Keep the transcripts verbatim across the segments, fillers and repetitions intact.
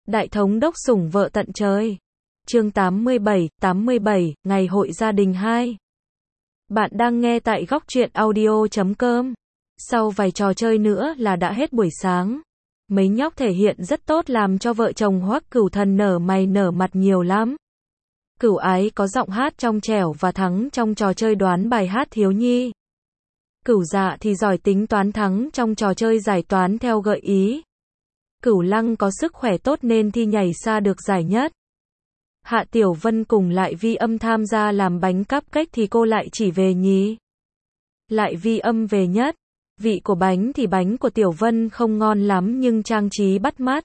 Đại thống đốc sủng vợ tận trời. Chương tám mươi bảy, tám mươi bảy, Ngày hội gia đình hai. Bạn đang nghe tại góc truyện audio chấm com. Sau vài trò chơi nữa là đã hết buổi sáng. Mấy nhóc thể hiện rất tốt làm cho vợ chồng Hoắc Cửu Thần nở mày nở mặt nhiều lắm. Cửu Ái có giọng hát trong trẻo và thắng trong trò chơi đoán bài hát thiếu nhi. Cửu Dạ thì giỏi tính toán thắng trong trò chơi giải toán theo gợi ý. Cửu Lăng có sức khỏe tốt nên thi nhảy xa được giải nhất. Hạ Tiểu Vân cùng Lại Vi Âm tham gia làm bánh cupcake thì cô lại chỉ về nhì. Lại Vi Âm về nhất. Vị của bánh thì bánh của Tiểu Vân không ngon lắm nhưng trang trí bắt mắt.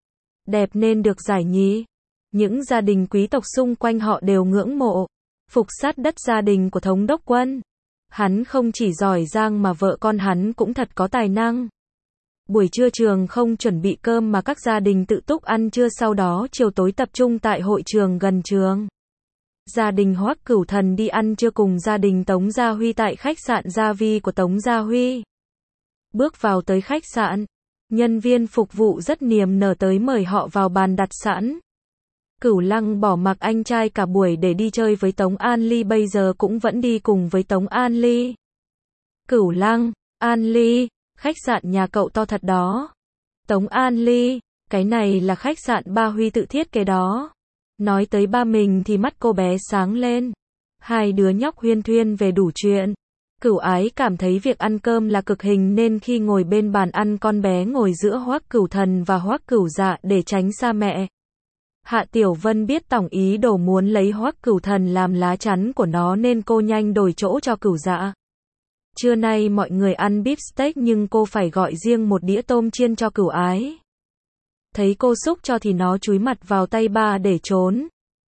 Đẹp nên được giải nhì. Những gia đình quý tộc xung quanh họ đều ngưỡng mộ. Phục sát đất gia đình của Thống đốc Quân. Hắn không chỉ giỏi giang mà vợ con hắn cũng thật có tài năng. Buổi trưa trường không chuẩn bị cơm mà các gia đình tự túc ăn trưa, sau đó chiều tối tập trung tại hội trường gần trường. Gia đình Hoắc Cửu Thần đi ăn trưa cùng gia đình Tống Gia Huy tại khách sạn Gia Vi của Tống Gia Huy. Bước vào tới khách sạn, nhân viên phục vụ rất niềm nở tới mời họ vào bàn đặt sẵn. Cửu Lăng bỏ mặc anh trai cả buổi để đi chơi với Tống An Ly, bây giờ cũng vẫn đi cùng với Tống An Ly. Cửu Lăng, An Ly, khách sạn nhà cậu to thật đó. Tống An Ly, cái này là khách sạn ba Huy tự thiết kế đó. Nói tới ba mình thì mắt cô bé sáng lên. Hai đứa nhóc huyên thuyên về đủ chuyện. Cửu Ái cảm thấy việc ăn cơm là cực hình nên khi ngồi bên bàn ăn con bé ngồi giữa Hoắc Cửu Thần và Hoắc Cửu Dạ để tránh xa mẹ. Hạ Tiểu Vân biết tổng ý đồ muốn lấy Hoắc Cửu Thần làm lá chắn của nó nên cô nhanh đổi chỗ cho Cửu Dạ. Trưa nay mọi người ăn beef steak nhưng cô phải gọi riêng một đĩa tôm chiên cho Cửu Ái. Thấy cô xúc cho thì nó chúi mặt vào tay ba để trốn.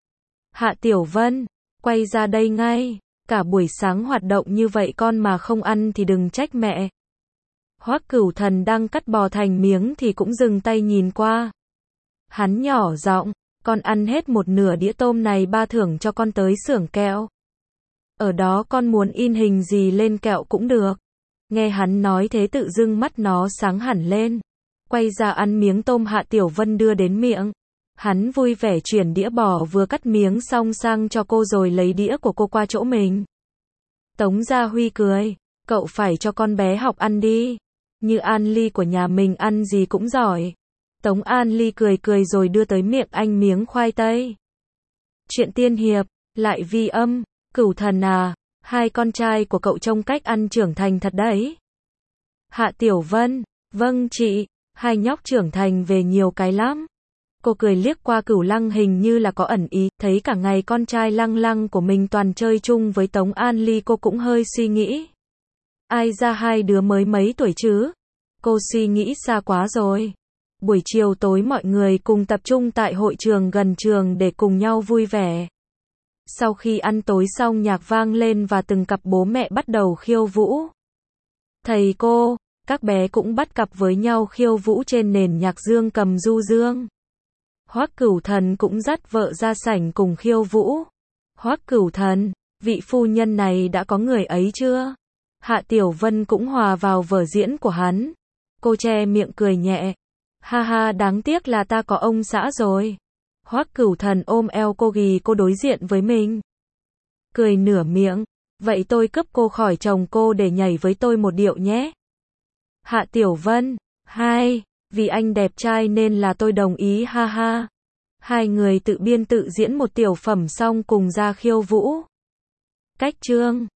Hạ Tiểu Vân, quay ra đây ngay, cả buổi sáng hoạt động như vậy con mà không ăn thì đừng trách mẹ. Hoắc Cửu Thần đang cắt bò thành miếng thì cũng dừng tay nhìn qua. Hắn nhỏ giọng, con ăn hết một nửa đĩa tôm này ba thưởng cho con tới xưởng kẹo. Ở đó con muốn in hình gì lên kẹo cũng được. Nghe hắn nói thế tự dưng mắt nó sáng hẳn lên. Quay ra ăn miếng tôm Hạ Tiểu Vân đưa đến miệng. Hắn vui vẻ chuyển đĩa bò vừa cắt miếng xong sang cho cô rồi lấy đĩa của cô qua chỗ mình. Tống Gia Huy cười, cậu phải cho con bé học ăn đi. Như An Ly của nhà mình ăn gì cũng giỏi. Tống An Ly cười cười rồi đưa tới miệng anh miếng khoai tây. Chuyện tiên hiệp, Lại Vi Âm, Cửu Thần à, hai con trai của cậu trông cách ăn trưởng thành thật đấy. Hạ Tiểu Vân, vâng chị, hai nhóc trưởng thành về nhiều cái lắm. Cô cười liếc qua Cửu Lăng hình như là có ẩn ý, thấy cả ngày con trai Lăng Lăng của mình toàn chơi chung với Tống An Ly cô cũng hơi suy nghĩ. Ai ra hai đứa mới mấy tuổi chứ? Cô suy nghĩ xa quá rồi. Buổi chiều tối mọi người cùng tập trung tại hội trường gần trường để cùng nhau vui vẻ. Sau khi ăn tối xong nhạc vang lên và từng cặp bố mẹ bắt đầu khiêu vũ. Thầy cô, các bé cũng bắt cặp với nhau khiêu vũ trên nền nhạc dương cầm du dương. Hoắc Cửu Thần cũng dắt vợ ra sảnh cùng khiêu vũ. Hoắc Cửu Thần, vị phu nhân này đã có người ấy chưa? Hạ Tiểu Vân cũng hòa vào vở diễn của hắn. Cô che miệng cười nhẹ. Ha ha, đáng tiếc là ta có ông xã rồi. Hoắc Cửu Thần ôm eo cô ghì cô đối diện với mình. Cười nửa miệng. Vậy tôi cướp cô khỏi chồng cô để nhảy với tôi một điệu nhé. Hạ Tiểu Vân. Hai, vì anh đẹp trai nên là tôi đồng ý, ha ha. Hai người tự biên tự diễn một tiểu phẩm xong cùng ra khiêu vũ. Cách chương.